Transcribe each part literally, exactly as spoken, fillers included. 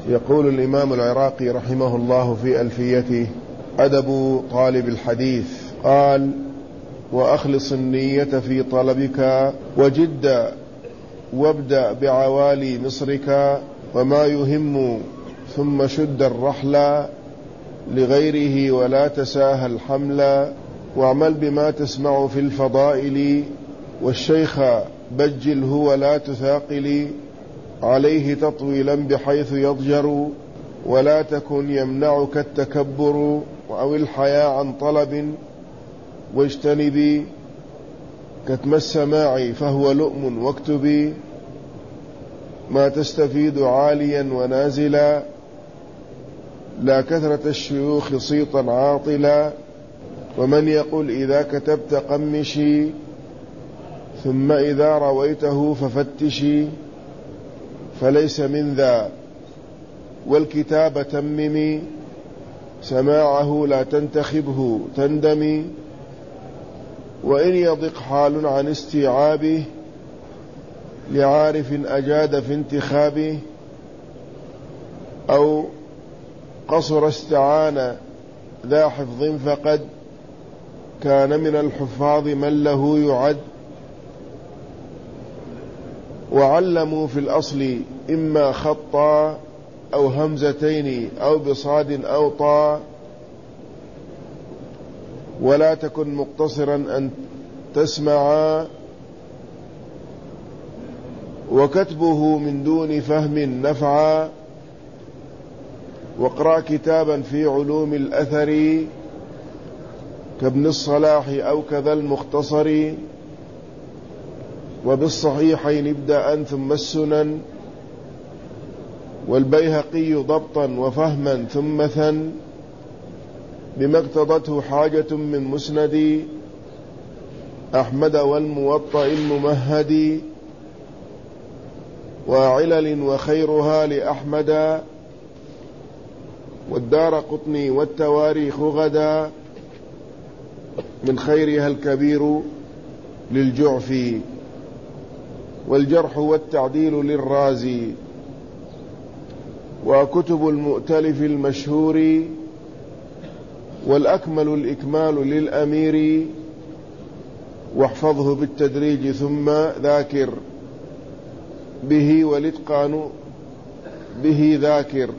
يقول الإمام العراقي رحمه الله في ألفيته: أدب طالب الحديث. قال: وأخلص النية في طلبك وجد وابدأ بعوالي مصرك، وما يهم ثم شد الرحل لغيره ولا تساهل حملا، واعمل بما تسمع في الفضائل، والشيخ بجله ولا تثاقل، عليه تطويلا بحيث يضجر، ولا تكن يمنعك التكبر، أو الحياء عن طلب، واجتنبي كتم السماع فهو لؤم، واكتبي ما تستفيد عاليا ونازلا، لا كثرة الشيوخ صيتا عاطلا، ومن يقول إذا كتبت قمشي، ثم إذا رويته ففتشي، فليس من ذا، والكتاب تممي، سماعه لا تنتخبه تندمي، وإن يضق حال عن استيعابه، لعارف أجاد في انتخابه، أو قصر استعان ذا حفظ فقد كان من الحفاظ من له يعد، وعلموا في الأصل إما خطا أو همزتين أو بصاد أو طا، ولا تكن مقتصرا أن تسمع، وكتبه من دون فهم نفعا، واقرأ كتابا في علوم الأثر، كابن الصلاح أو كذا المختصر، وبالصحيحين ابدأ ثم السنن، والبيهقي ضبطا وفهما ثم ثن، بما اقتضته حاجة من مسند أحمد والموطأ الممهد، وعلل وخيرها لأحمد، والدار قطني والتواريخ غدا، من خيرها الكبير للجعفي، والجرح والتعديل للرازي، وكتب المؤتلف المشهور، والأكمل الإكمال للأمير، واحفظه بالتدريج ثم ذاكر به، والإتقان به ذاكر،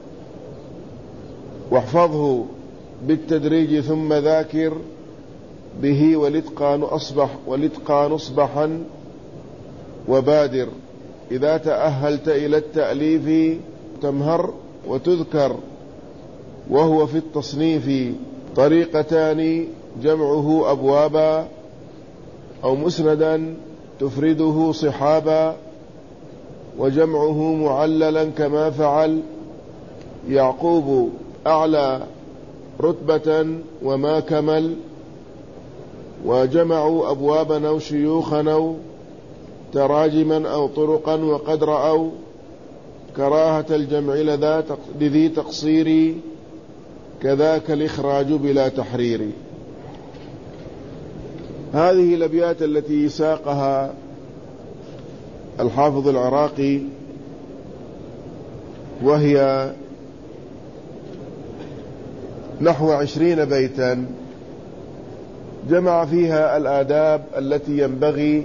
واحفظه بالتدريج ثم ذاكر به، والإتقان أصبح والإتقان أصبحا، وبادر إذا تأهلت إلى التأليف، تمهر وتذكر وهو في التصنيف، طريقتان جمعه أبوابا، أو مسندا تفرده صحابا، وجمعه معللا كما فعل يعقوب أعلى رتبة وما كمل، وجمعوا أبوابا أو شيوخا أو تراجما أو طرقا، وقد رأوا كراهة الجمع لذي تقصير، كذاك الإخراج بلا تحرير. هذه الأبيات التي ساقها الحافظ العراقي، وهي نحو عشرين بيتا، جمع فيها الآداب التي ينبغي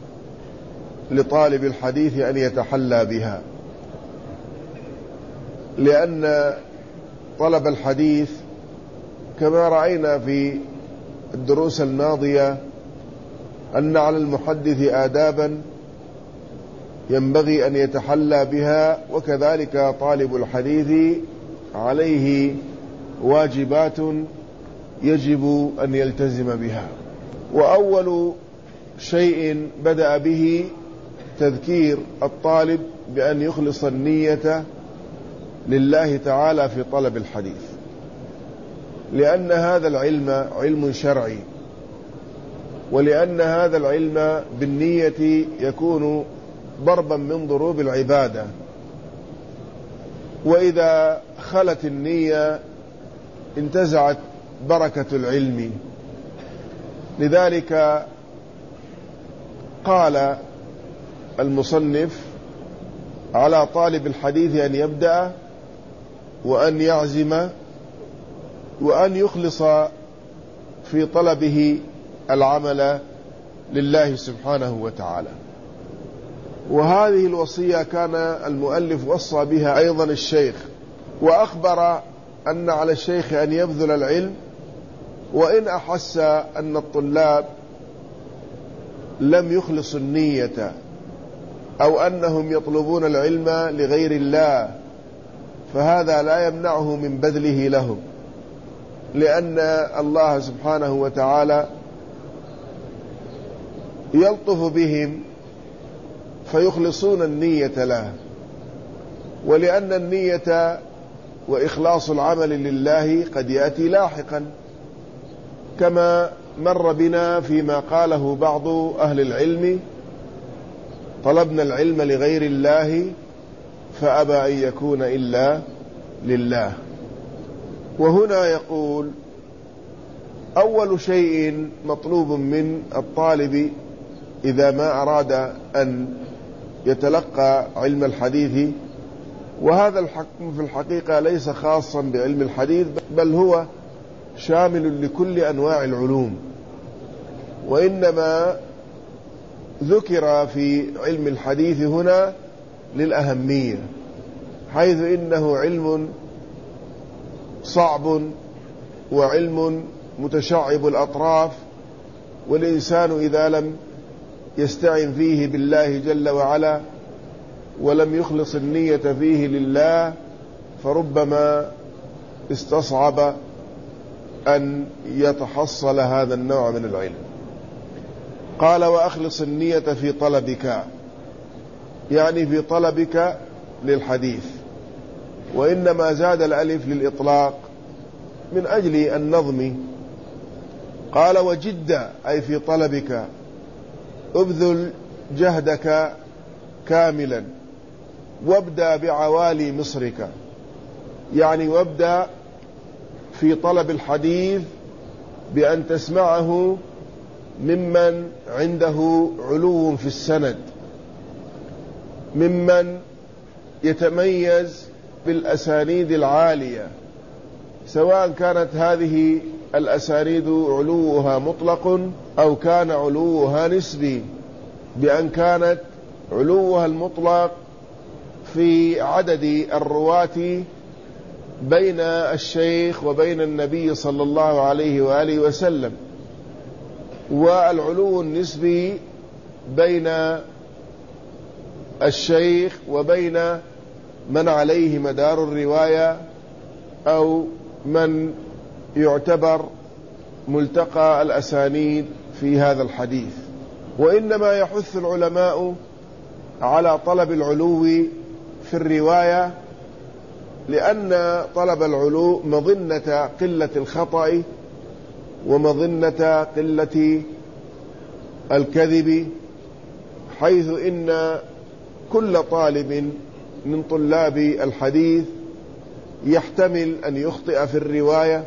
لطالب الحديث أن يتحلى بها، لأن طلب الحديث كما رأينا في الدروس الماضية أن على المحدث آدابا ينبغي أن يتحلى بها، وكذلك طالب الحديث عليه واجبات يجب أن يلتزم بها. وأول شيء بدأ به تذكير الطالب بأن يخلص النية لله تعالى في طلب الحديث، لأن هذا العلم علم شرعي، ولأن هذا العلم بالنية يكون ضربا من ضروب العبادة، وإذا خلت النية انتزعت بركة العلم. لذلك قال المصنف على طالب الحديث أن يبدأ وأن يعزم وأن يخلص في طلبه العمل لله سبحانه وتعالى. وهذه الوصية كان المؤلف وصى بها أيضا الشيخ، وأخبر أن على الشيخ أن يبذل العلم، وإن أحس أن الطلاب لم يخلصوا النية أو أنهم يطلبون العلم لغير الله، فهذا لا يمنعه من بذله لهم، لأن الله سبحانه وتعالى يلطف بهم فيخلصون النية له، ولأن النية وإخلاص العمل لله قد يأتي لاحقا، كما مر بنا فيما قاله بعض أهل العلم: طلبنا العلم لغير الله فأبى أن يكون إلا لله. وهنا يقول: أول شيء مطلوب من الطالب إذا ما أراد أن يتلقى علم الحديث، وهذا الحكم في الحقيقة ليس خاصا بعلم الحديث، بل هو شامل لكل أنواع العلوم، وإنما ذكر في علم الحديث هنا للأهمية، حيث إنه علم صعب وعلم متشعب الأطراف، والإنسان إذا لم يستعن فيه بالله جل وعلا ولم يخلص النية فيه لله فربما استصعب أن يتحصل هذا النوع من العلم. قال: وأخلص النية في طلبك، يعني في طلبك للحديث، وإنما زاد الألف للإطلاق من أجل النظم. قال: وجد، أي في طلبك، ابذل جهدك كاملا، وابدأ بعوالي مصرك، يعني وابدأ في طلب الحديث بأن تسمعه ممن عنده علو في السند، ممن يتميز بالأسانيد العالية، سواء كانت هذه الأسانيد علوها مطلق أو كان علوها نسبي، بأن كانت علوها المطلق في عدد الرواة بين الشيخ وبين النبي صلى الله عليه وآله وسلم، والعلو النسبي بين الشيخ وبين من عليه مدار الرواية أو من يعتبر ملتقى الأسانيد في هذا الحديث. وإنما يحث العلماء على طلب العلو في الرواية، لأن طلب العلو مظنة قلة الخطأ ومظنة قلة الكذب، حيث إن كل طالب من طلاب الحديث يحتمل أن يخطئ في الرواية،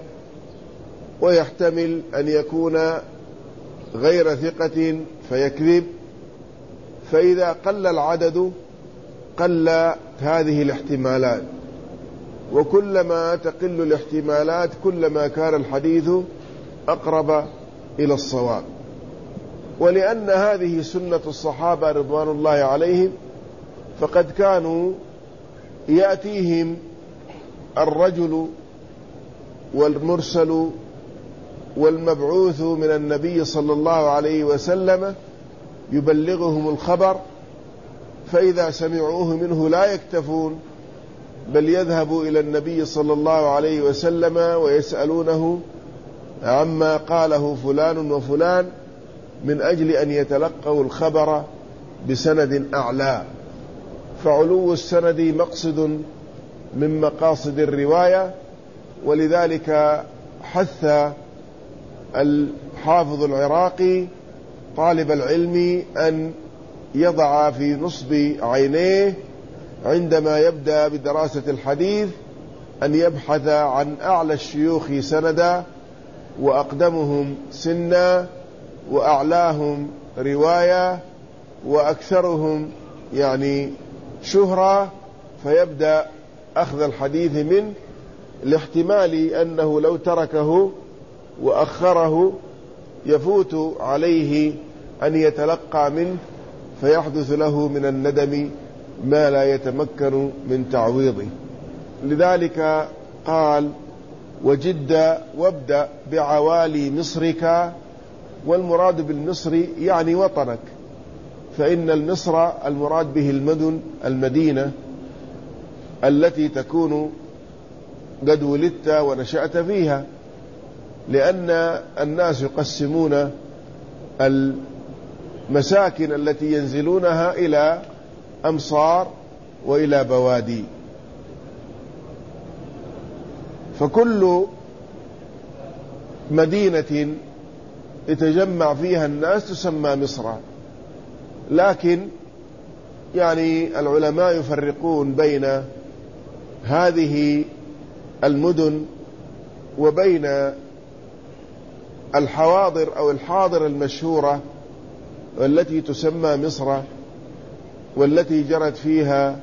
ويحتمل أن يكون غير ثقة فيكذب، فإذا قل العدد قل هذه الاحتمالات، وكلما تقل الاحتمالات كلما كان الحديث أقرب إلى الصواب. ولأن هذه سنة الصحابة رضوان الله عليهم، فقد كانوا يأتيهم الرجل والمرسل والمبعوث من النبي صلى الله عليه وسلم يبلغهم الخبر، فإذا سمعوه منه لا يكتفون، بل يذهبوا إلى النبي صلى الله عليه وسلم ويسألونه عما قاله فلان وفلان، من أجل أن يتلقوا الخبر بسند أعلى. فعلو السند مقصد من مقاصد الرواية، ولذلك حث الحافظ العراقي طالب العلم أن يضع في نصب عينيه عندما يبدأ بدراسة الحديث أن يبحث عن أعلى الشيوخ سندا، وأقدمهم سنا، وأعلاهم رواية، وأكثرهم يعني شهرة، فيبدأ أخذ الحديث منه لاحتمال أنه لو تركه وأخره يفوت عليه أن يتلقى منه فيحدث له من الندم ما لا يتمكن من تعويضه. لذلك قال وجد وابدأ بعوالي مصرك، والمراد بالمصر يعني وطنك، فإن المصر المراد به المدن المدينة التي تكون قد ولدت ونشأت فيها، لأن الناس يقسمون المساكن التي ينزلونها إلى أمصار وإلى بوادي، فكل مدينة يتجمع فيها الناس تسمى مصر. لكن يعني العلماء يفرقون بين هذه المدن وبين الحواضر أو الحاضر المشهورة والتي تسمى مصر، والتي جرت فيها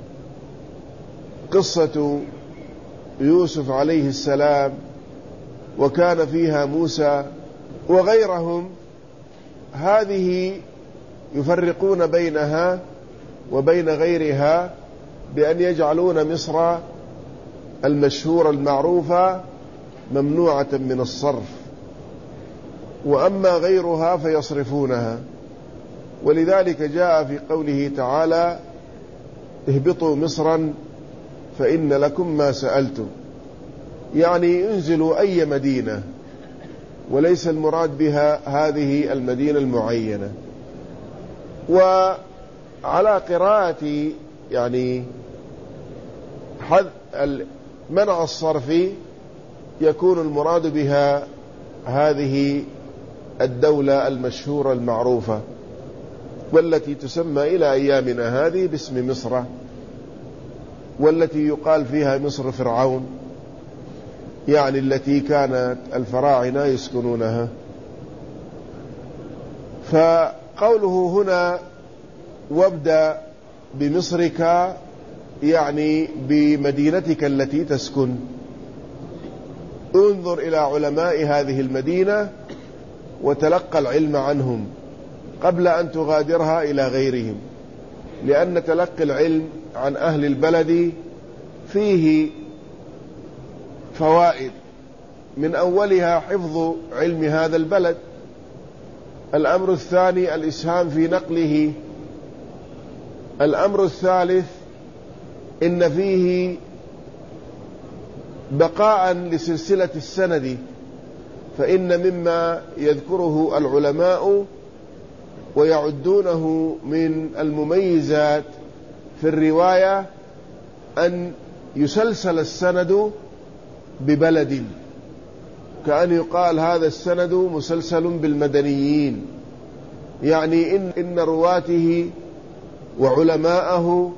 قصة يوسف عليه السلام وكان فيها موسى وغيرهم. هذه يفرقون بينها وبين غيرها بأن يجعلون مصر المشهورة المعروفة ممنوعة من الصرف، وأما غيرها فيصرفونها. ولذلك جاء في قوله تعالى اهبطوا مصرا فإن لكم ما سألتم، يعني انزلوا أي مدينة، وليس المراد بها هذه المدينة المعينة. وعلى قراءة يعني حذ منع الصرف يكون المراد بها هذه الدولة المشهورة المعروفة والتي تسمى إلى أيامنا هذه باسم مصر، والتي يقال فيها مصر فرعون، يعني التي كانت الفراعنة يسكنونها. فقوله هنا وابدأ بمصرك يعني بمدينتك التي تسكن. انظر إلى علماء هذه المدينة وتلقى العلم عنهم قبل أن تغادرها إلى غيرهم، لأن تلقي العلم عن أهل البلد فيه فوائد، من أولها حفظ علم هذا البلد. الأمر الثاني الإسهام في نقله. الأمر الثالث إن فيه بقاء لسلسلة السند، فإن مما يذكره العلماء ويعدونه من المميزات في الرواية أن يسلسل السند ببلد، كأن يقال هذا السند مسلسل بالمدنيين، يعني إن, إن رواته وعلماءه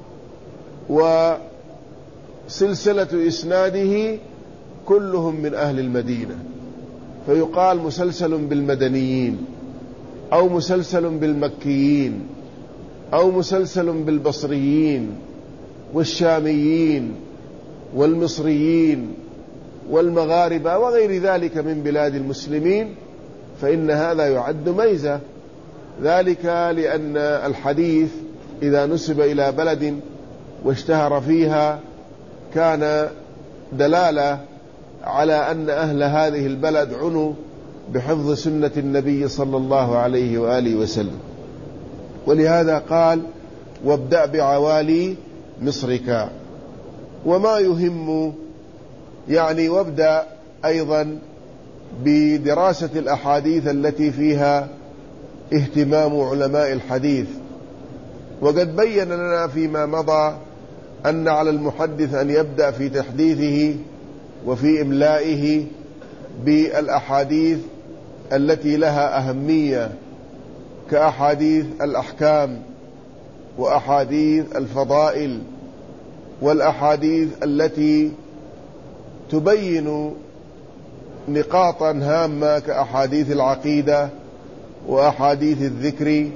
وسلسلة إسناده كلهم من أهل المدينة، فيقال مسلسل بالمدنيين أو مسلسل بالمكيين أو مسلسل بالبصريين والشاميين والمصريين والمغاربة وغير ذلك من بلاد المسلمين، فإن هذا يعد ميزة. ذلك لأن الحديث إذا نسب إلى بلد واشتهر فيها كان دلالة على أن أهل هذه البلد عنوا بحفظ سنة النبي صلى الله عليه وآله وسلم. ولهذا قال وابدأ بعوالي مصرك. وما يهم يعني وابدأ أيضا بدراسة الأحاديث التي فيها اهتمام علماء الحديث. وقد بين لنا فيما مضى أن على المحدث أن يبدأ في تحديثه وفي إملائه بالأحاديث التي لها أهمية، كأحاديث الأحكام وأحاديث الفضائل والأحاديث التي تبين نقاطا هامة كأحاديث العقيدة وأحاديث الذكر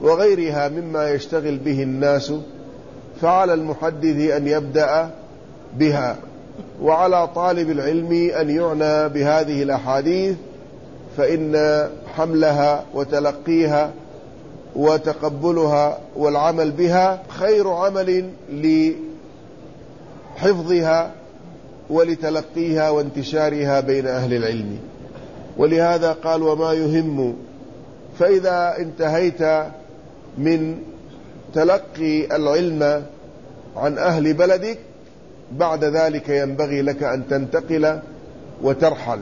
وغيرها مما يشتغل به الناس. فعلى المحدث أن يبدأ بها. وعلى طالب العلم أن يعنى بهذه الأحاديث، فإن حملها وتلقيها وتقبلها والعمل بها خير عمل لحفظها ولتلقيها وانتشارها بين أهل العلم. ولهذا قال وما يهم. فإذا انتهيت من تلقي العلم عن أهل بلدك بعد ذلك ينبغي لك أن تنتقل وترحل.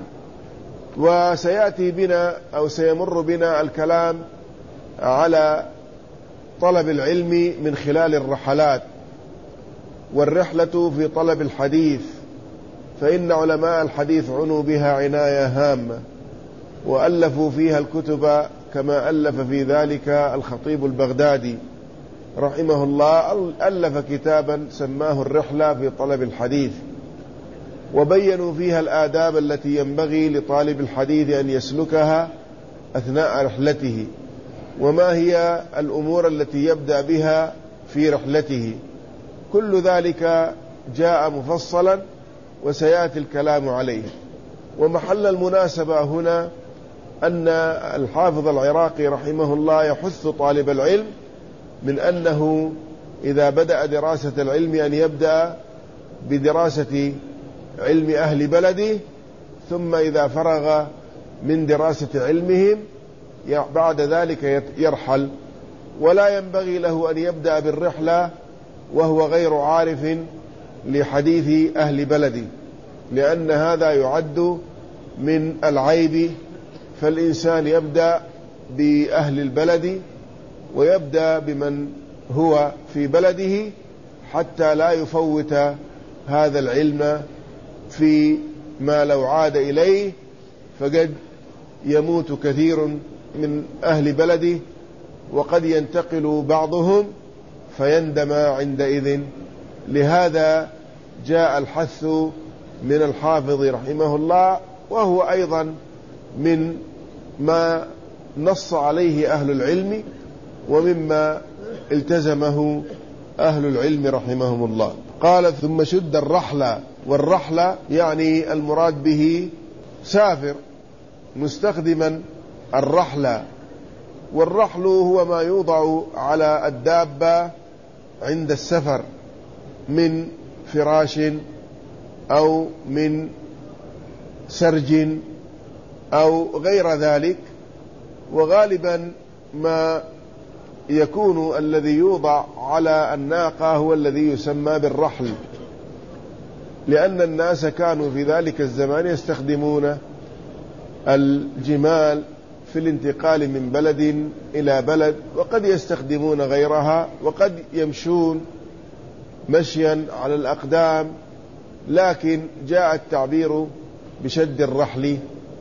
وسيأتي بنا أو سيمر بنا الكلام على طلب العلم من خلال الرحلات، والرحلة في طلب الحديث، فإن علماء الحديث عنوا بها عناية هامة وألفوا فيها الكتب، كما ألف في ذلك الخطيب البغدادي رحمه الله، ألف كتابا سماه الرحلة في طلب الحديث، وبينوا فيها الآداب التي ينبغي لطالب الحديث أن يسلكها أثناء رحلته، وما هي الأمور التي يبدأ بها في رحلته. كل ذلك جاء مفصلا وسيأتي الكلام عليه. ومحل المناسبة هنا أن الحافظ العراقي رحمه الله يحث طالب العلم من أنه إذا بدأ دراسة العلم أن يبدأ بدراسة علم أهل بلده، ثم إذا فرغ من دراسة علمهم بعد ذلك يرحل. ولا ينبغي له أن يبدأ بالرحلة وهو غير عارف لحديث أهل بلده، لأن هذا يعد من العيب. فالإنسان يبدأ بأهل البلد ويبدأ بمن هو في بلده حتى لا يفوت هذا العلم في ما لو عاد إليه، فقد يموت كثير من أهل بلده وقد ينتقل بعضهم فيندم عندئذ. لهذا جاء الحث من الحافظ رحمه الله، وهو أيضا من ما نص عليه أهل العلم ومما التزمه أهل العلم رحمهم الله. قال ثم شد الرحلة. والرحلة يعني المراد به سافر مستخدما الرحلة. والرحل هو ما يوضع على الدابة عند السفر من فراش أو من سرج أو غير ذلك. وغالبا ما يكون الذي يوضع على الناقة هو الذي يسمى بالرحل، لأن الناس كانوا في ذلك الزمان يستخدمون الجمال في الانتقال من بلد إلى بلد، وقد يستخدمون غيرها، وقد يمشون مشيا على الأقدام، لكن جاء التعبير بشد الرحل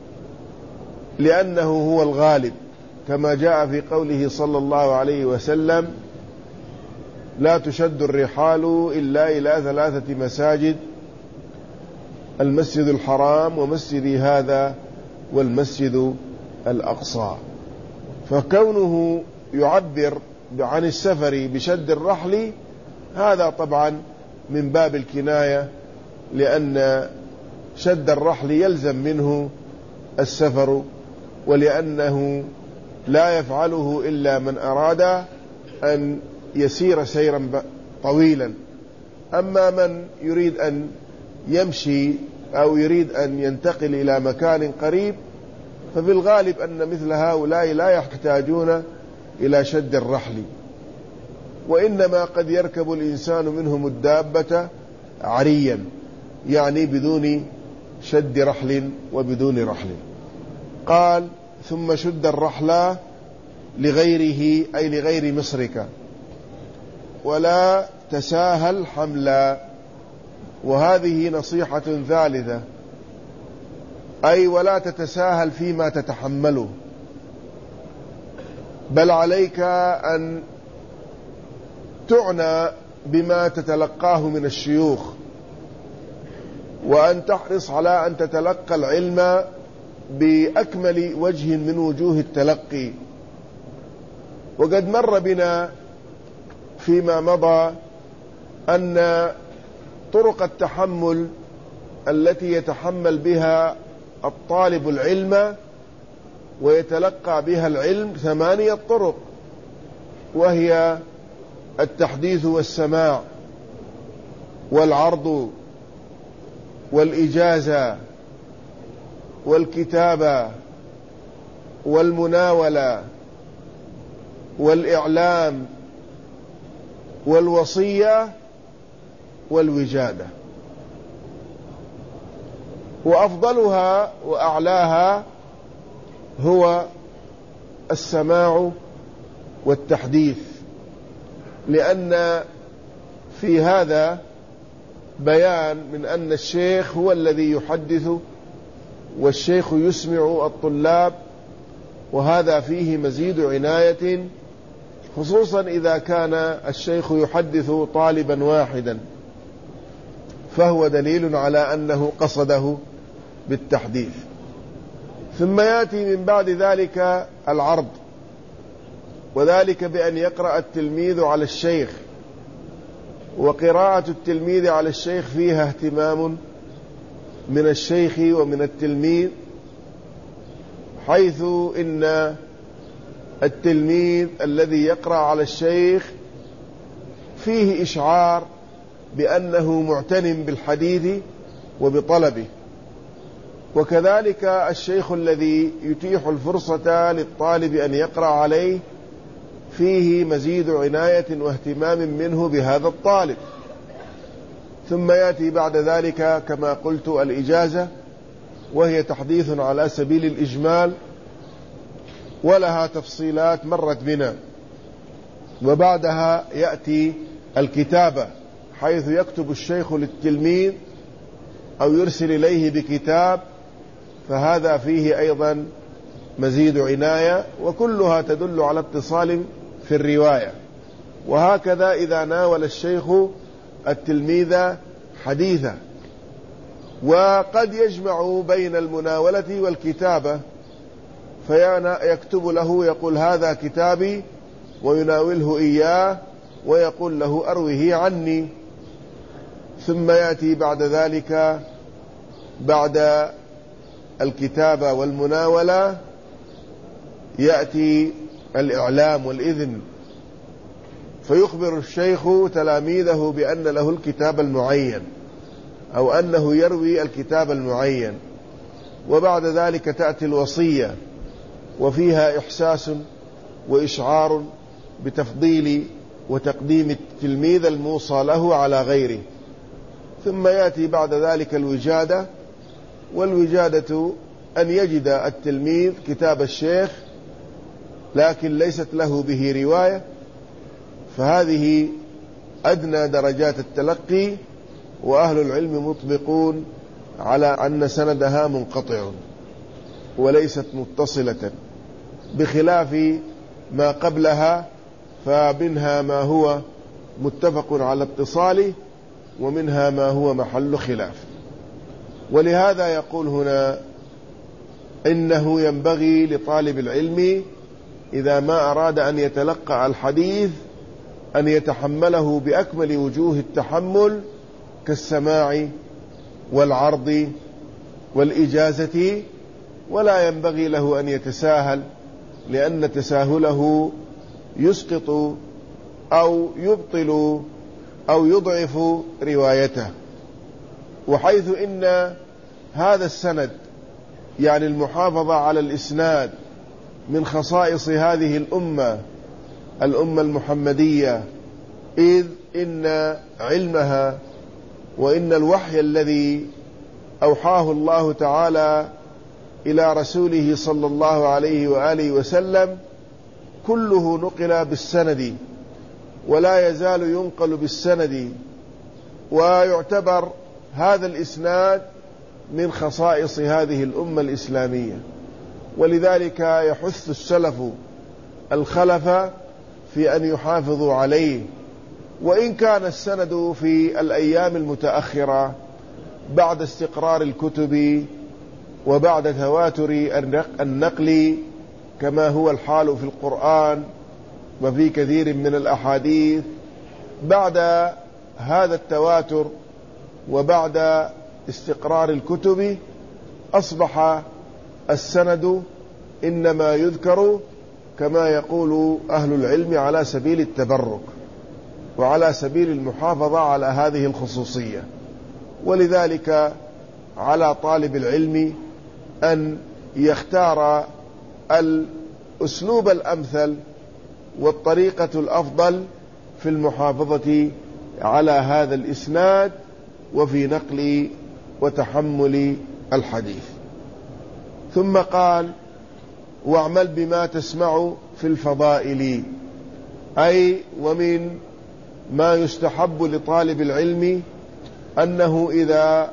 لأنه هو الغالب، كما جاء في قوله صلى الله عليه وسلم لا تشد الرحال إلا إلى ثلاثة مساجد: المسجد الحرام ومسجدي هذا والمسجد الأقصى. فكونه يعبر عن السفر بشد الرحل هذا طبعا من باب الكناية، لأن شد الرحل يلزم منه السفر، ولأنه لا يفعله إلا من أراد أن يسير سيرا طويلا. أما من يريد أن يمشي أو يريد أن ينتقل إلى مكان قريب ففي الغالب أن مثل هؤلاء لا يحتاجون إلى شد الرحل، وإنما قد يركب الإنسان منهم الدابة عريا، يعني بدون شد رحل وبدون رحل. قال ثم شد الرحل لغيره أي لغير مصرك، ولا تساهل حملا. وهذه نصيحة ثالثة، أي ولا تتساهل فيما تتحمله، بل عليك أن تعنى بما تتلقاه من الشيوخ، وأن تحرص على أن تتلقى العلم بأكمل وجه من وجوه التلقي. وقد مر بنا فيما مضى أن طرق التحمل التي يتحمل بها الطالب العلم ويتلقى بها العلم ثمانية طرق، وهي التحديث والسماع والعرض والإجازة والكتابة والمناولة والإعلام والوصية والوجادة. وأفضلها وأعلاها هو السماع والتحديث، لأن في هذا بيان من أن الشيخ هو الذي يحدث والشيخ يسمع الطلاب، وهذا فيه مزيد عناية، خصوصا إذا كان الشيخ يحدث طالبا واحدا، فهو دليل على أنه قصده بالتحديث. ثم يأتي من بعد ذلك العرض، وذلك بأن يقرأ التلميذ على الشيخ، وقراءة التلميذ على الشيخ فيها اهتمام من الشيخ ومن التلميذ، حيث إن التلميذ الذي يقرأ على الشيخ فيه إشعار بأنه معتن بالحديث وبطلبه، وكذلك الشيخ الذي يتيح الفرصة للطالب أن يقرأ عليه فيه مزيد عناية واهتمام منه بهذا الطالب. ثم يأتي بعد ذلك كما قلت الإجازة، وهي تحديث على سبيل الإجمال، ولها تفصيلات مرت بنا. وبعدها يأتي الكتابة، حيث يكتب الشيخ للتلميذ أو يرسل إليه بكتاب، فهذا فيه أيضا مزيد عناية، وكلها تدل على اتصال في الرواية. وهكذا إذا ناول الشيخ التلميذ حديثا، وقد يجمع بين المناولة والكتابة، فيكتب له يقول هذا كتابي، ويناوله إياه ويقول له أروه عني. ثم يأتي بعد ذلك بعد الكتابة والمناولة يأتي الإعلام والإذن، فيخبر الشيخ تلاميذه بأن له الكتاب المعين أو أنه يروي الكتاب المعين. وبعد ذلك تأتي الوصية، وفيها إحساس وإشعار بتفضيل وتقديم التلميذ الموصى له على غيره. ثم يأتي بعد ذلك الوجادة، والوجادة أن يجد التلميذ كتاب الشيخ لكن ليست له به رواية، فهذه أدنى درجات التلقي، وأهل العلم مطبقون على أن سندها منقطع وليست متصلة، بخلاف ما قبلها، فمنها ما هو متفق على اتصاله، ومنها ما هو محل خلاف. ولهذا يقول هنا إنه ينبغي لطالب العلم إذا ما أراد أن يتلقى الحديث أن يتحمله بأكمل وجوه التحمل، كالسماع والعرض والإجازة، ولا ينبغي له أن يتساهل، لأن تساهله يسقط أو يبطل أو يضعف روايته. وحيث إن هذا السند يعني المحافظة على الإسناد من خصائص هذه الأمة الأمة المحمدية، إذ إن علمها وإن الوحي الذي أوحاه الله تعالى إلى رسوله صلى الله عليه وآله وسلم كله نقل بالسند، ولا يزال ينقل بالسند، ويعتبر هذا الإسناد من خصائص هذه الأمة الإسلامية. ولذلك يحث السلف الخلف في أن يحافظوا عليه، وإن كان السند في الأيام المتأخرة بعد استقرار الكتب وبعد تواتر النقل، كما هو الحال في القرآن وفي كثير من الأحاديث، بعد هذا التواتر وبعد استقرار الكتب أصبح السند إنما يذكر كما يقول أهل العلم على سبيل التبرك وعلى سبيل المحافظة على هذه الخصوصية. ولذلك على طالب العلم أن يختار الأسلوب الأمثل والطريقة الأفضل في المحافظة على هذا الإسناد وفي نقل وتحمل الحديث. ثم قال: واعمل بما تسمع في الفضائل، أي ومن ما يستحب لطالب العلم أنه إذا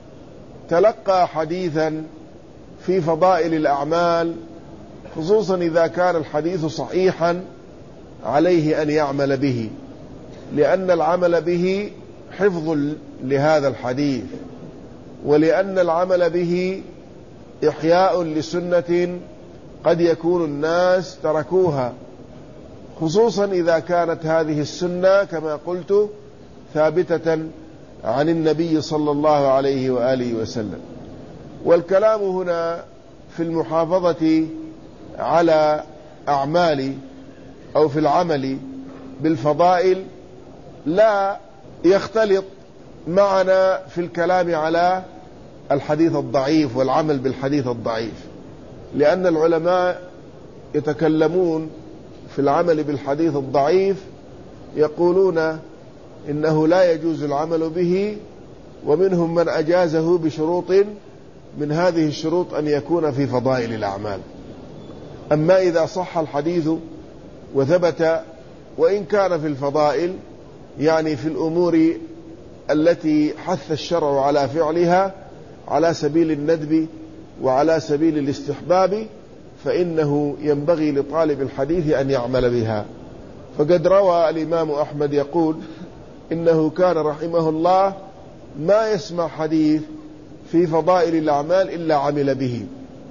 تلقى حديثا في فضائل الأعمال، خصوصا إذا كان الحديث صحيحا، عليه أن يعمل به، لأن العمل به حفظ لهذا الحديث، ولأن العمل به إحياء لسنة قد يكون الناس تركوها، خصوصا إذا كانت هذه السنة كما قلت ثابتة عن النبي صلى الله عليه وآله وسلم. والكلام هنا في المحافظة على أعمال أو في العمل بالفضائل لا يختلط معنا في الكلام على الحديث الضعيف والعمل بالحديث الضعيف، لأن العلماء يتكلمون في العمل بالحديث الضعيف، يقولون إنه لا يجوز العمل به، ومنهم من أجازه بشروط من هذه الشروط أن يكون في فضائل الأعمال. أما إذا صح الحديث وثبت وإن كان في الفضائل، يعني في الأمور التي حث الشرع على فعلها على سبيل الندب وعلى سبيل الاستحباب، فإنه ينبغي لطالب الحديث أن يعمل بها. فقد روى الإمام أحمد يقول إنه كان رحمه الله ما يسمع حديث في فضائل الأعمال إلا عمل به.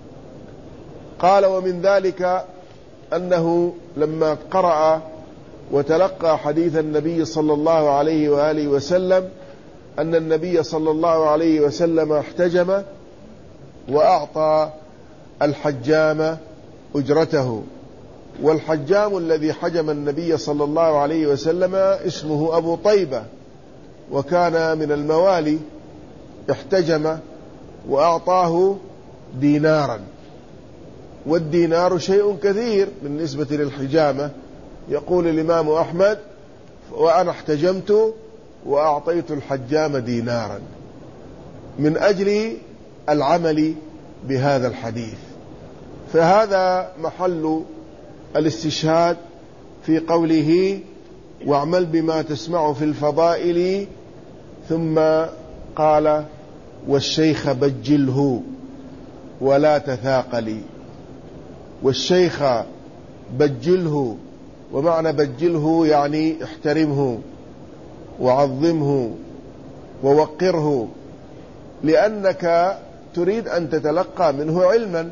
قال: ومن ذلك أنه لما قرأ وتلقى حديث النبي صلى الله عليه وآله وسلم أن النبي صلى الله عليه وسلم احتجم وأعطى الحجام أجرته، والحجام الذي حجم النبي صلى الله عليه وسلم اسمه أبو طيبة، وكان من الموالي، احتجم وأعطاه دينارا، والدينار شيء كثير بالنسبة للحجامة. يقول الإمام أحمد: وأنا احتجمت وأعطيت الحجام دينارا، من أجل العمل بهذا الحديث. فهذا محل الاستشهاد في قوله: واعمل بما تسمع في الفضائل. ثم قال: والشيخ بجله ولا تثاقلي. والشيخ بجله، ومعنى بجله يعني احترمه وعظمه ووقره، لأنك تريد أن تتلقى منه علما.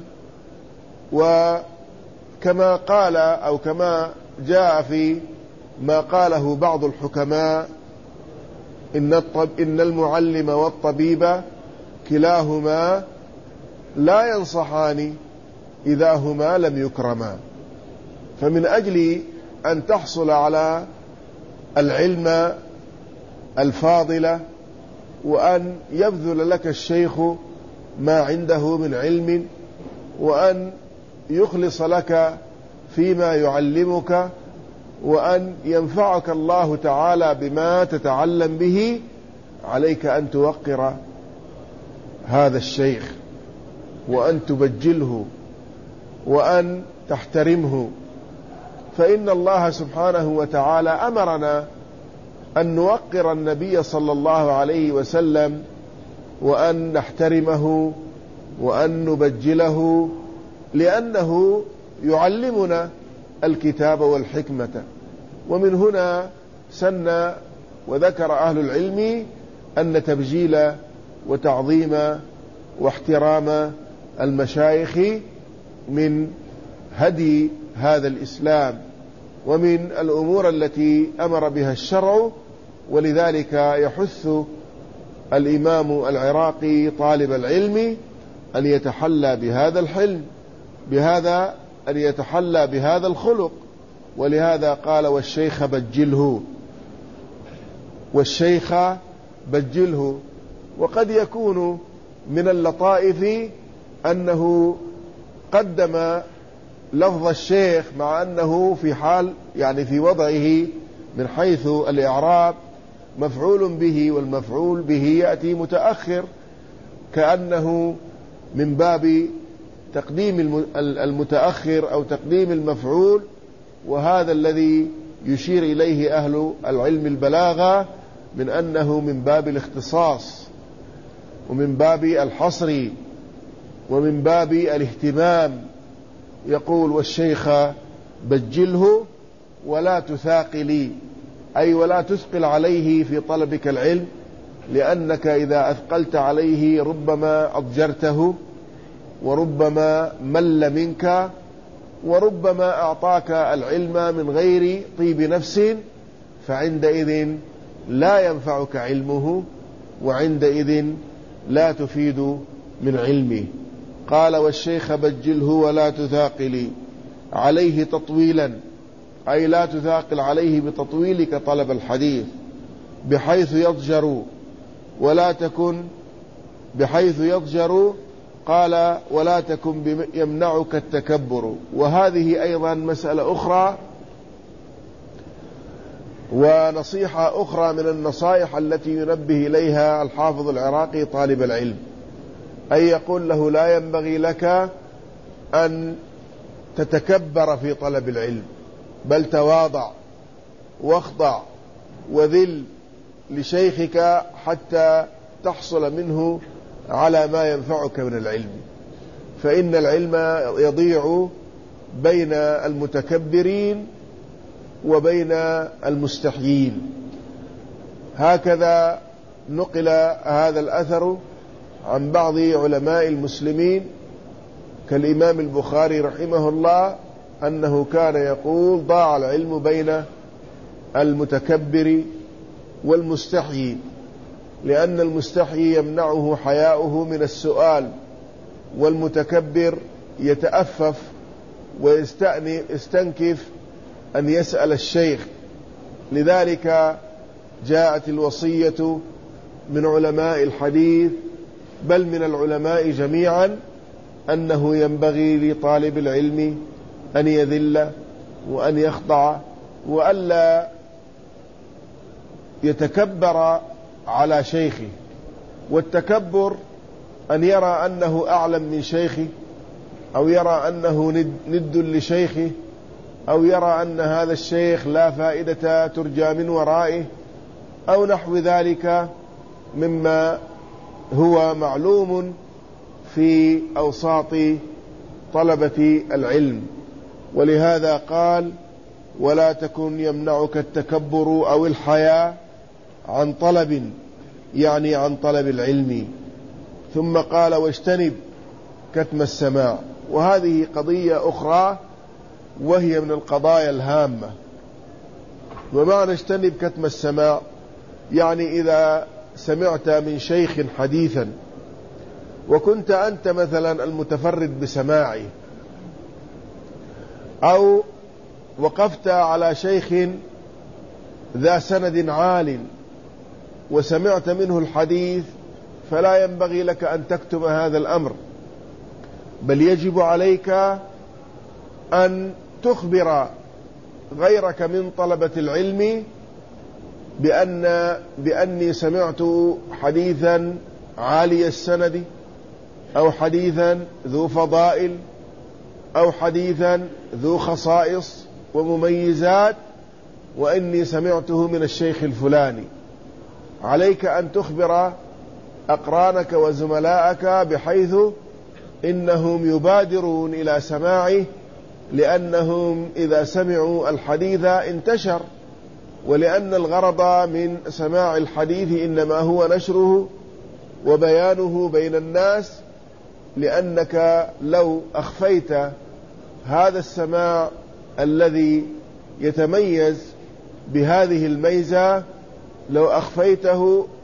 وكما قال أو كما جاء في ما قاله بعض الحكماء: إن, الطب إن المعلم والطبيب كلاهما لا ينصحان إذا هما لم يكرما. فمن أجل أن تحصل على العلم الفاضل، وأن يبذل لك الشيخ ما عنده من علم، وأن يخلص لك فيما يعلمك، وأن ينفعك الله تعالى بما تتعلم به، عليك أن توقر هذا الشيخ وأن تبجله وأن تحترمه. فإن الله سبحانه وتعالى أمرنا أن نوقر النبي صلى الله عليه وسلم، وأن نحترمه وأن نبجله، لأنه يعلمنا الكتاب والحكمة. ومن هنا سن وذكر أهل العلم أن تبجيل وتعظيم واحترام المشايخ من هدي هذا الإسلام، ومن الأمور التي أمر بها الشرع. ولذلك يحث الإمام العراقي طالب العلم أن يتحلى بهذا الحلم، بهذا أن يتحلى بهذا الخلق. ولهذا قال والشيخ بجله، والشيخ بجله. وقد يكون من اللطائف أنه قدم لفظ الشيخ مع أنه في حال يعني في وضعه من حيث الإعراب مفعول به، والمفعول به يأتي متأخر، كأنه من باب تقديم المتأخر أو تقديم المفعول. وهذا الذي يشير إليه أهل العلم البلاغة من أنه من باب الاختصاص ومن باب الحصر ومن باب الاهتمام. يقول والشيخ بجله ولا تثاقلي، أي ولا تثقل عليه في طلبك العلم، لأنك إذا أثقلت عليه ربما أضجرته وربما مل منك وربما أعطاك العلم من غير طيب نفس، فعندئذ لا ينفعك علمه وعندئذ لا تفيد من علمه. قال والشيخ بجله ولا تثاقلي عليه تطويلا، أي لا تثاقل عليه بتطويلك طلب الحديث، بحيث يضجر ولا تكن بحيث يضجر قال ولا تكن يمنعك التكبر. وهذه أيضا مسألة أخرى ونصيحة أخرى من النصائح التي ينبه إليها الحافظ العراقي طالب العلم، أي يقول له لا ينبغي لك أن تتكبر في طلب العلم، بل تواضع واخضع وذل لشيخك حتى تحصل منه على ما ينفعك من العلم. فإن العلم يضيع بين المتكبرين وبين المستحيين. هكذا نقل هذا الأثر عن بعض علماء المسلمين كالإمام البخاري رحمه الله، أنه كان يقول ضاع العلم بين المتكبر والمستحيي، لأن المستحيي يمنعه حياؤه من السؤال، والمتكبر يتأفف ويستنكف أن يسأل الشيخ. لذلك جاءت الوصية من علماء الحديث بل من العلماء جميعا أنه ينبغي لطالب العلم أن يذل وأن يخضع وألا يتكبر على شيخه. والتكبر أن يرى أنه أعلم من شيخه، أو يرى أنه ند لشيخه، أو يرى أن هذا الشيخ لا فائدة ترجى من ورائه، أو نحو ذلك مما هو معلوم في أوساط طلبة العلم. ولهذا قال ولا تكن يمنعك التكبر أو الحياء عن طلب، يعني عن طلب العلم. ثم قال واجتنب كتم السماع. وهذه قضية أخرى وهي من القضايا الهامة. ومعنى اجتنب كتم السماع يعني إذا سمعت من شيخ حديثا وكنت أنت مثلا المتفرد بسماعه، أو وقفت على شيخ ذا سند عال وسمعت منه الحديث، فلا ينبغي لك أن تكتم هذا الأمر، بل يجب عليك أن تخبر غيرك من طلبة العلم بأن بأني سمعت حديثا عالي السند، أو حديثا ذو فضائل، أو حديثا ذو خصائص ومميزات، وإني سمعته من الشيخ الفلاني. عليك أن تخبر أقرانك وزملاءك بحيث إنهم يبادرون إلى سماعه، لأنهم إذا سمعوا الحديث انتشر، ولأن الغرض من سماع الحديث إنما هو نشره وبيانه بين الناس. لأنك لو أخفيت هذا السماع الذي يتميز بهذه الميزة، لو أخفيته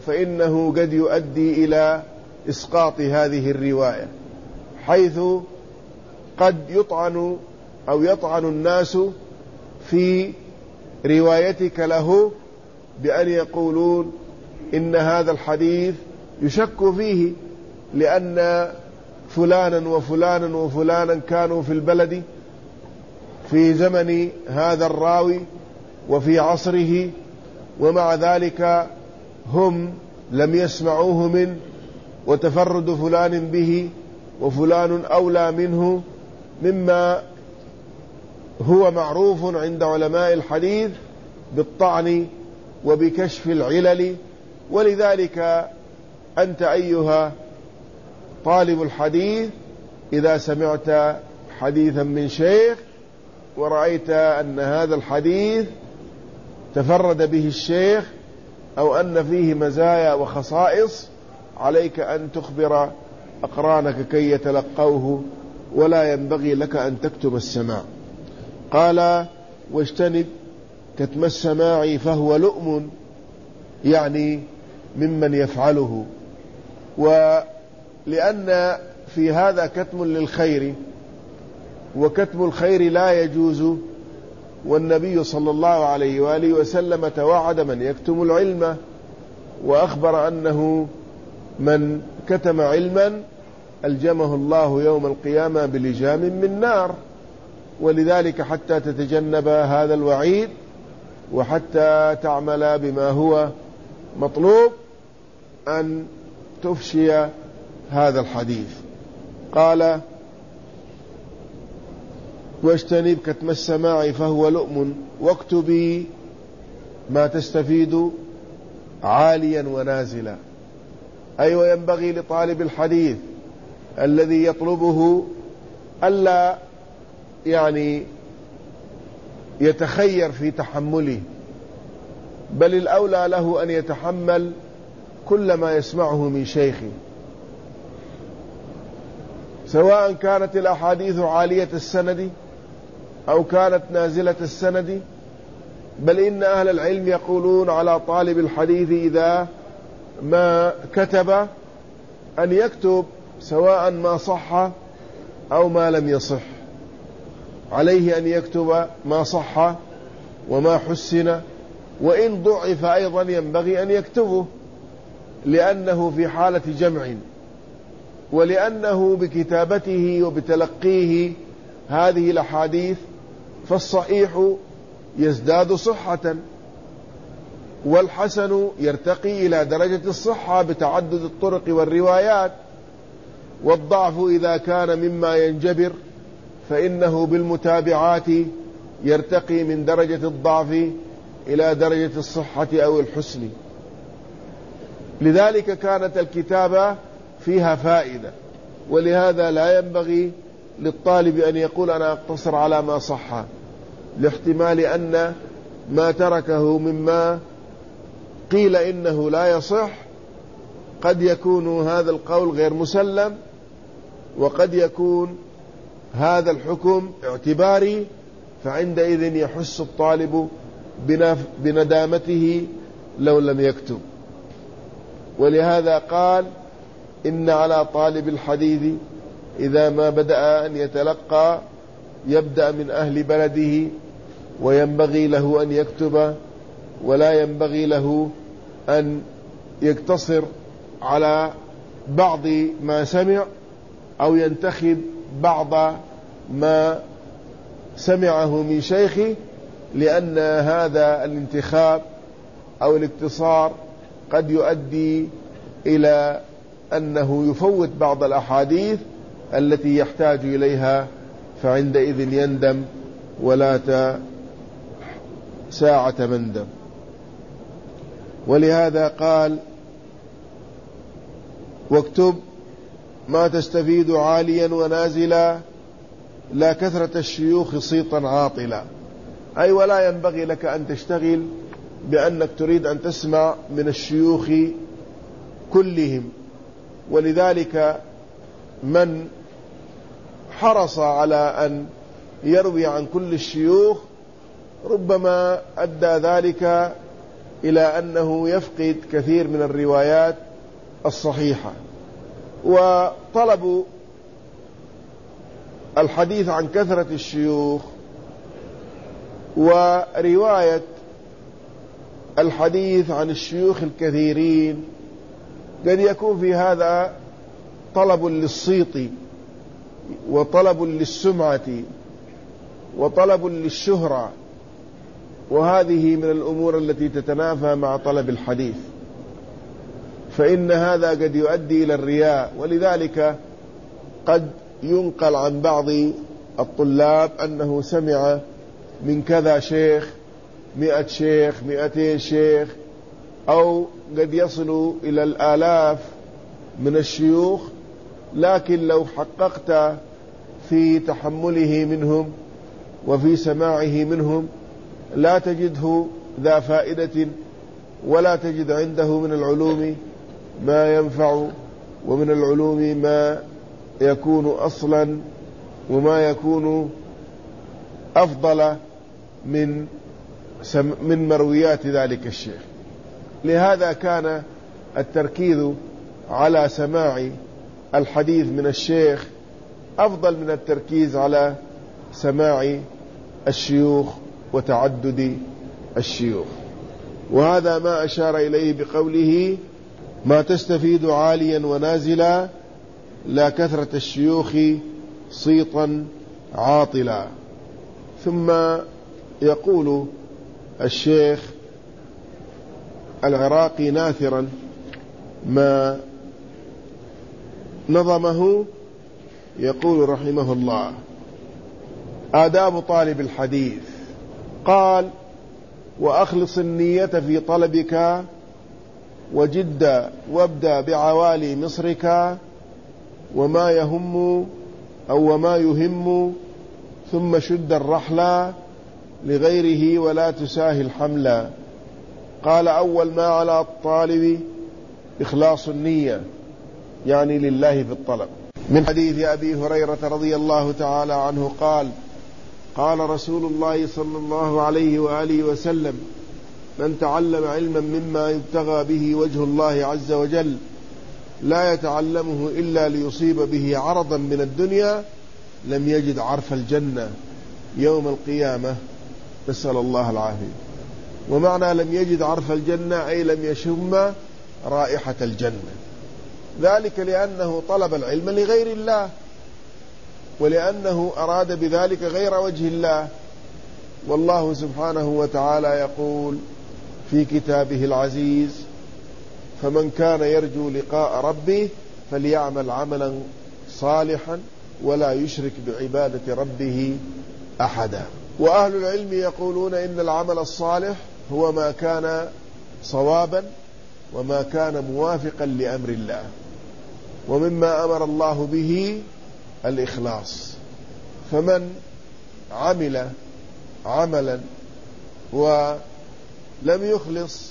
فإنه قد يؤدي إلى إسقاط هذه الرواية، حيث قد يطعن أو يطعن الناس في روايتك له بأن يقولون إن هذا الحديث يشك فيه، لأن فلانا وفلانا وفلانا كانوا في البلد في زمن هذا الراوي وفي عصره، ومع ذلك هم لم يسمعوه منه، وتفرد فلان به وفلان أولى منه، مما هو معروف عند علماء الحديث بالطعن وبكشف العلل. ولذلك أنت أيها طالب الحديث إذا سمعت حديثا من شيخ ورأيت أن هذا الحديث تفرد به الشيخ أو أن فيه مزايا وخصائص، عليك أن تخبر أقرانك كي يتلقوه، ولا ينبغي لك أن تكتم السماع. قال: واجتنب كتم السماع فهو لؤم، يعني ممن يفعله. ولأن في هذا كتم للخير، وكتم الخير لا يجوز، والنبي صلى الله عليه وآله وسلم توعد من يكتم العلم، وأخبر أنه من كتم علما ألجمه الله يوم القيامة بلجام من نار. ولذلك حتى تتجنب هذا الوعيد وحتى تعمل بما هو مطلوب أن تفشي هذا الحديث. قال: واجتنب كتم السماع فهو لؤم، واكتبي ما تستفيد عاليا ونازلا. أي أيوة، وينبغي لطالب الحديث الذي يطلبه ألا يعني يتخير في تحمله، بل الأولى له أن يتحمل كل ما يسمعه من شيخه، سواء كانت الأحاديث عالية السند أو كانت نازلة السند. بل إن أهل العلم يقولون على طالب الحديث إذا ما كتب أن يكتب سواء ما صح أو ما لم يصح، عليه أن يكتب ما صح وما حسن، وإن ضعف أيضا ينبغي أن يكتبه، لأنه في حالة جمع، ولأنه بكتابته وبتلقيه هذه الأحاديث فالصحيح يزداد صحة، والحسن يرتقي إلى درجة الصحة بتعدد الطرق والروايات، والضعف إذا كان مما ينجبر فإنه بالمتابعات يرتقي من درجة الضعف إلى درجة الصحة أو الحسن. لذلك كانت الكتابة فيها فائدة، ولهذا لا ينبغي للطالب أن يقول أنا أقتصر على ما صح، لاحتمال أن ما تركه مما قيل إنه لا يصح قد يكون هذا القول غير مسلم، وقد يكون هذا الحكم اعتباري، فعندئذ يحس الطالب بندامته لو لم يكتب. ولهذا قال: إن على طالب الحديث إذا ما بدأ أن يتلقى يبدأ من أهل بلده، وينبغي له أن يكتب، ولا ينبغي له أن يقتصر على بعض ما سمع أو ينتخب بعض ما سمعه من شيخه، لأن هذا الانتخاب أو الاقتصار قد يؤدي إلى أنه يفوت بعض الأحاديث التي يحتاج إليها، فعندئذ يندم ولا ساعة مندم. ولهذا قال: واكتب ما تستفيد عاليا ونازلا، لا كثرة الشيوخ صيتا عاطلا. أي ولا ينبغي لك أن تشتغل بأنك تريد أن تسمع من الشيوخ كلهم. ولذلك من حرص على أن يروي عن كل الشيوخ ربما أدى ذلك إلى أنه يفقد كثير من الروايات الصحيحة. وطلب الحديث عن كثرة الشيوخ ورواية الحديث عن الشيوخ الكثيرين قد يكون في هذا طلب للصيت وطلب للسمعة وطلب للشهرة، وهذه من الأمور التي تتنافى مع طلب الحديث، فإن هذا قد يؤدي إلى الرياء. ولذلك قد ينقل عن بعض الطلاب أنه سمع من كذا شيخ مئة شيخ مئتين شيخ، أو قد يصل إلى الآلاف من الشيوخ، لكن لو حققت في تحمله منهم وفي سماعه منهم لا تجده ذا فائدة، ولا تجد عنده من العلوم ما ينفع، ومن العلوم ما يكون أصلا وما يكون أفضل من من مرويات ذلك الشيخ. لهذا كان التركيز على سماع الحديث من الشيخ أفضل من التركيز على سماع الشيوخ وتعدد الشيوخ. وهذا ما أشار إليه بقوله: ما تستفيد عاليا ونازلا، لا كثرة الشيوخ صيتا عاطلا. ثم يقول الشيخ العراقي ناثرا ما نظمه، يقول رحمه الله: آداب طالب الحديث. قال: وأخلص النية في طلبك، وجد وابدأ بعوالي مصرك، وما يهم أو وما يهم، ثم شد الرحلة لغيره ولا تساهل حملا. قال: أول ما على الطالب إخلاص النية، يعني لله في الطلب. من حديث أبي هريرة رضي الله تعالى عنه قال: قال رسول الله صلى الله عليه وآله وسلم: من تعلم علما مما يبتغى به وجه الله عز وجل لا يتعلمه إلا ليصيب به عرضا من الدنيا لم يجد عرف الجنة يوم القيامة، نسأل الله العافية. ومعنى لم يجد عرف الجنة أي لم يشم رائحة الجنة، ذلك لأنه طلب العلم لغير الله، ولأنه أراد بذلك غير وجه الله. والله سبحانه وتعالى يقول في كتابه العزيز: فمن كان يرجو لقاء ربه فليعمل عملا صالحا ولا يشرك بعبادة ربه أحدا. وأهل العلم يقولون إن العمل الصالح هو ما كان صوابا وما كان موافقا لأمر الله، ومما أمر الله به الإخلاص. فمن عمل عملا ولم يخلص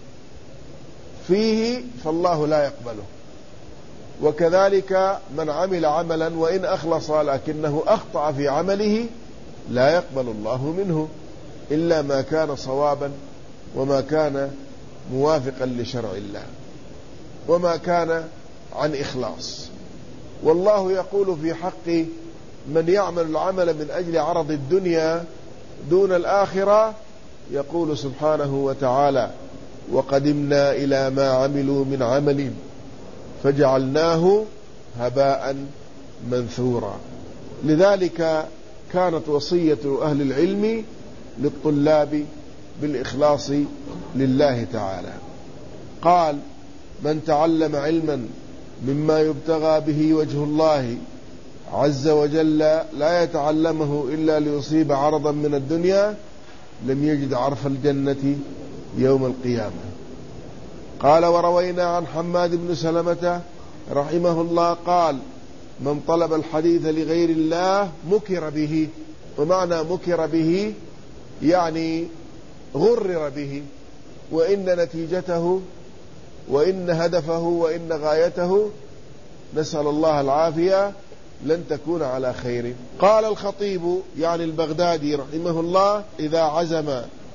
فيه فالله لا يقبله، وكذلك من عمل عملا وإن أخلص لكنه أخطأ في عمله لا يقبل الله منه إلا ما كان صوابا وما كان موافقا لشرع الله وما كان عن إخلاص. والله يقول في حق من يعمل العمل من أجل عرض الدنيا دون الآخرة، يقول سبحانه وتعالى: وقدمنا إلى ما عملوا من عمل فجعلناه هباء منثورا. لذلك كانت وصية أهل العلم للطلاب بالإخلاص لله تعالى. قال: من تعلم علما مما يبتغى به وجه الله عز وجل لا يتعلمه إلا ليصيب عرضا من الدنيا لم يجد عرف الجنة يوم القيامة. قال: وروينا عن حماد بن سلمة رحمه الله قال: من طلب الحديث لغير الله مكر به. ومعنى مكر به يعني غرر به، وإن نتيجته وإن هدفه وإن غايته نسأل الله العافية لن تكون على خير. قال الخطيب يعني البغدادي رحمه الله: إذا عزم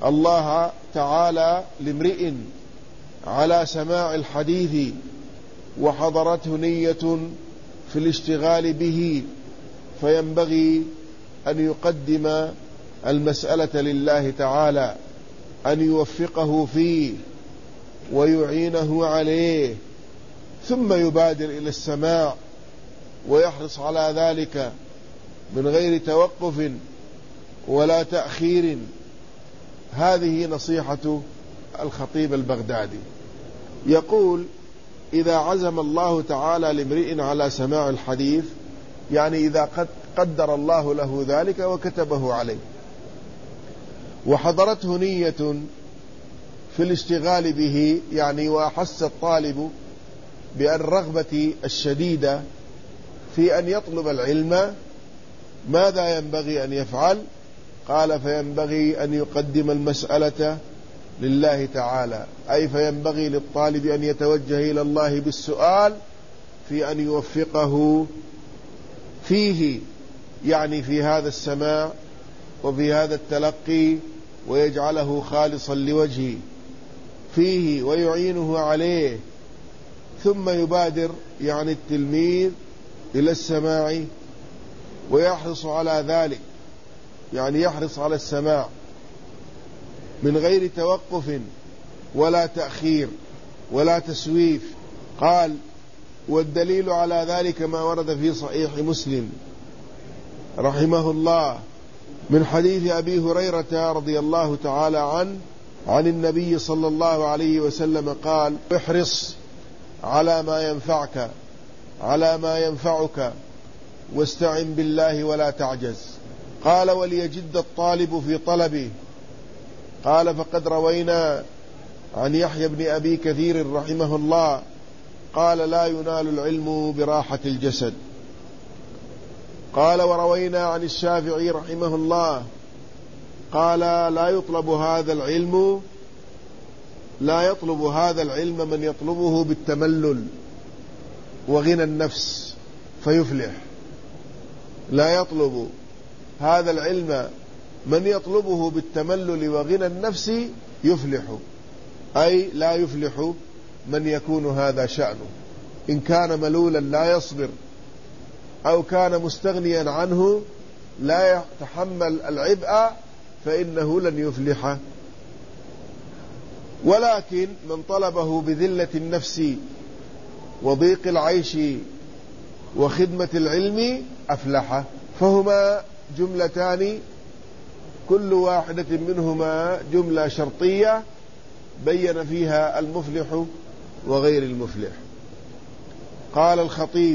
الله تعالى لامرئ على سماع الحديث وحضرته نية في الاشتغال به، فينبغي أن يقدم المسألة لله تعالى، أن يوفقه فيه ويعينه عليه، ثم يبادر إلى السماع ويحرص على ذلك من غير توقف ولا تأخير. هذه نصيحة الخطيب البغدادي. يقول: إذا عزم الله تعالى لامرئ على سماع الحديث، يعني إذا قد قدر الله له ذلك وكتبه عليه، وحضرته نية في الاشتغال به، يعني وأحس الطالب بالرغبة الشديدة في أن يطلب العلم، ماذا ينبغي أن يفعل؟ قال: فينبغي أن يقدم المسألة لله تعالى، أي فينبغي للطالب أن يتوجه إلى الله بالسؤال في أن يوفقه فيه، يعني في هذا السماع وفي هذا التلقي، ويجعله خالصا لوجهه فيه ويعينه عليه، ثم يبادر يعني التلميذ إلى السماع ويحرص على ذلك، يعني يحرص على السماع من غير توقف ولا تأخير ولا تسويف. قال: والدليل على ذلك ما ورد في صحيح مسلم رحمه الله من حديث أبي هريرة رضي الله تعالى عنه عن النبي صلى الله عليه وسلم قال: احرص على ما ينفعك على ما ينفعك واستعن بالله ولا تعجز. قال: وليجد الطالب في طلبه. قال: فقد روينا عن يحيى بن أبي كثير رحمه الله قال: لا ينال العلم براحة الجسد. قال: وروينا عن الشافعي رحمه الله قال: لا يطلب هذا العلم لا يطلب هذا العلم من يطلبه بالتملل وغنى النفس فيفلح. لا يطلب هذا العلم من يطلبه بالتملل وغنى النفس يفلح، أي لا يفلح من يكون هذا شأنه. إن كان ملولا لا يصبر، أو كان مستغنيا عنه لا يتحمل العبء، فإنه لن يفلح. ولكن من طلبه بذلة النفس وضيق العيش وخدمة العلم أفلح. فهما جملتان، كل واحدة منهما جملة شرطية بين فيها المفلح وغير المفلح. قال الخطيب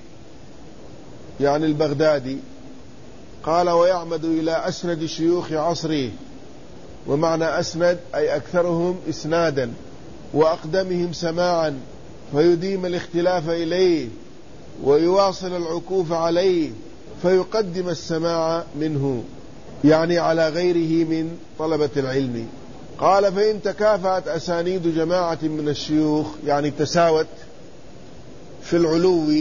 يعني البغدادي، قال: ويعمد إلى أسند شيوخ عصره. ومعنى أسند أي أكثرهم إسنادا وأقدمهم سماعا، فيديم الاختلاف إليه ويواصل العكوف عليه، فيقدم السماع منه، يعني على غيره من طلبة العلم. قال: فإن تكافأت أسانيد جماعة من الشيوخ، يعني تساوت في العلو،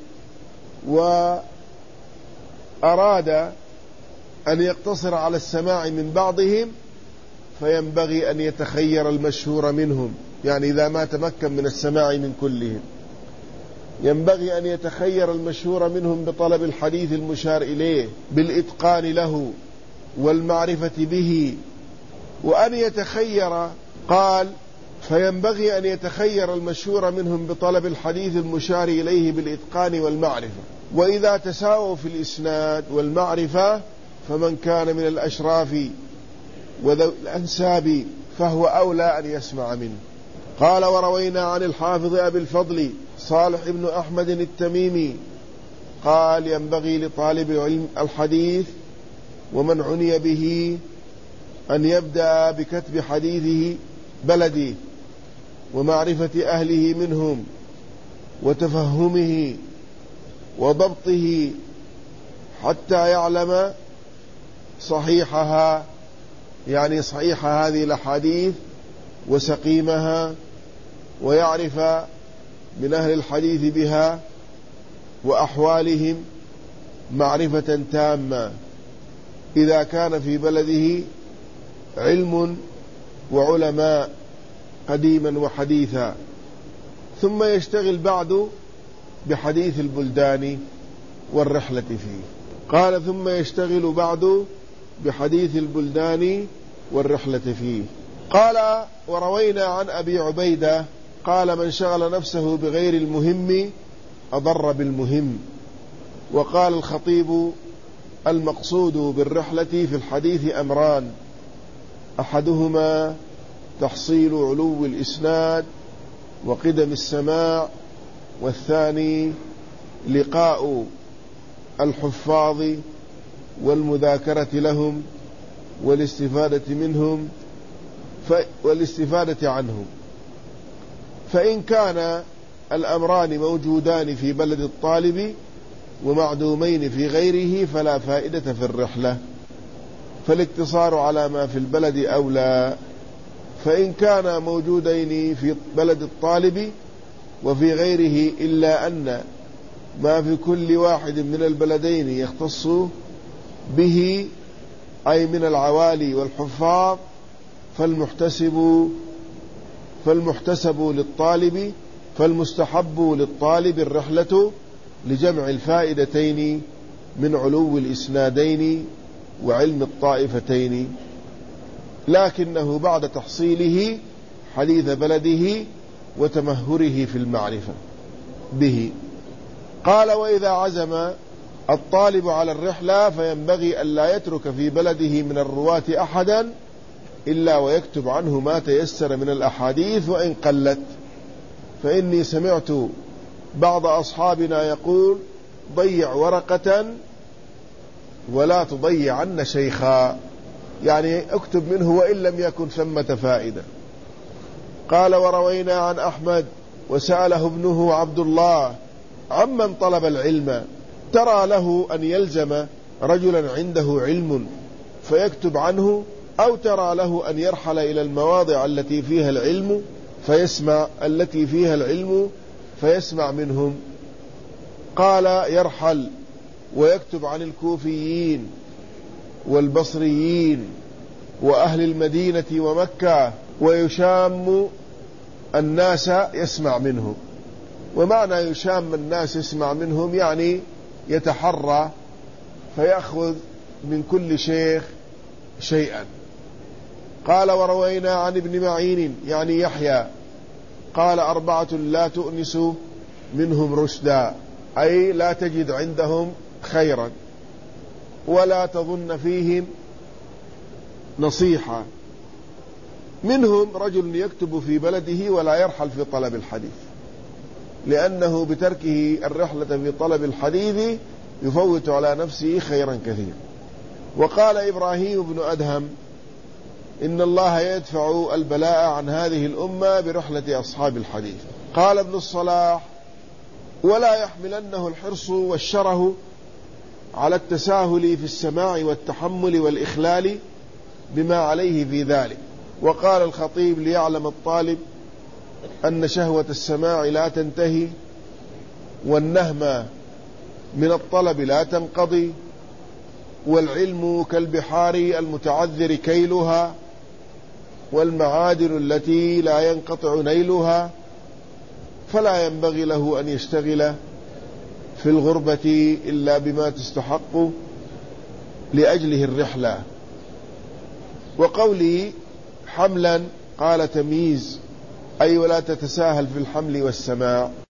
وأراد أن يقتصر على السماع من بعضهم، فينبغي أن يتخير المشهور منهم، يعني إذا ما تمكن من السماع من كلهم ينبغي أن يتخير المشهور منهم بطلب الحديث المشار إليه بالإتقان له والمعرفة به. وأن يتخير، قال: فينبغي أن يتخير المشهور منهم بطلب الحديث المشار إليه بالإتقان والمعرفة. وإذا تساووا في الإسناد والمعرفة، فمن كان من الأشراف وذوي الأنساب فهو أولى أن يسمع منه. قال: وروينا عن الحافظ أبي الفضل صالح بن أحمد التميمي قال: ينبغي لطالب علم الحديث ومن عني به أن يبدأ بكتب حديثه بلدي ومعرفة أهله منهم وتفهمه وضبطه، حتى يعلم صحيحها، يعني صحيح هذه الأحاديث وسقيمها، ويعرف من أهل الحديث بها وأحوالهم معرفة تامة إذا كان في بلده علم وعلماء قديما وحديثا، ثم يشتغل بعد بحديث البلدان والرحلة فيه. قال ثم يشتغل بعد بحديث البلدان والرحلة فيه. قال وروينا عن أبي عبيدة قال من شغل نفسه بغير المهم أضر بالمهم. وقال الخطيب المقصود بالرحلة في الحديث أمران، أحدهما تحصيل علو الإسناد وقدم السماع، والثاني لقاء الحفاظ والمذاكرة لهم والاستفادة منهم والاستفادة عنهم. فإن كان الأمران موجودان في بلد الطالب ومعدومين في غيره فلا فائدة في الرحلة، فالاقتصار على ما في البلد أولى. فإن كان موجودين في بلد الطالب وفي غيره إلا أن ما في كل واحد من البلدين يختص به أي من العوالي والحفاظ، فالمحتسب فالمحتسب للطالب فالمستحب للطالب الرحلة لجمع الفائدتين من علو الإسنادين وعلم الطائفتين، لكنه بعد تحصيله حديث بلده وتمهره في المعرفة به. قال وإذا عزم الطالب على الرحلة فينبغي ألا يترك في بلده من الرواة أحدا إلا ويكتب عنه ما تيسر من الأحاديث وإن قلت. فإني سمعت بعض أصحابنا يقول ضيع ورقة ولا تضيعن شيخا، يعني اكتب منه وإن لم يكن ثمة فائدة. قال وروينا عن أحمد وسأله ابنه عبد الله عمن طلب العلم ترى له أن يلزم رجلا عنده علم فيكتب عنه، أو ترى له أن يرحل إلى المواضع التي فيها العلم فيسمع التي فيها العلم فيسمع منهم؟ قال يرحل ويكتب عن الكوفيين والبصريين وأهل المدينة ومكة ويشام الناس يسمع منهم. ومعنى يشام الناس يسمع منهم يعني يتحرى فيأخذ من كل شيخ شيئا. قال وروينا عن ابن معين يعني يحيى قال أربعة لا تؤنس منهم رشدا، أي لا تجد عندهم خيرا ولا تظن فيهم نصيحة. منهم رجل يكتب في بلده ولا يرحل في طلب الحديث، لأنه بتركه الرحلة في طلب الحديث يفوت على نفسه خيرا كثيرا. وقال إبراهيم بن أدهم إن الله يدفع البلاء عن هذه الأمة برحلة أصحاب الحديث. قال ابن الصلاح ولا يحملنه الحرص والشره على التساهل في السماع والتحمل والإخلال بما عليه في ذلك. وقال الخطيب ليعلم الطالب أن شهوة السماع لا تنتهي والنهم من الطلب لا تنقضي، والعلم كالبحار المتعذر كيلها والمعادن التي لا ينقطع نيلها، فلا ينبغي له أن يشتغل في الغربة إلا بما تستحق لأجله الرحلة. وقولي حملا قال تمييز أي ولا تتساهل في الحمل والسماع.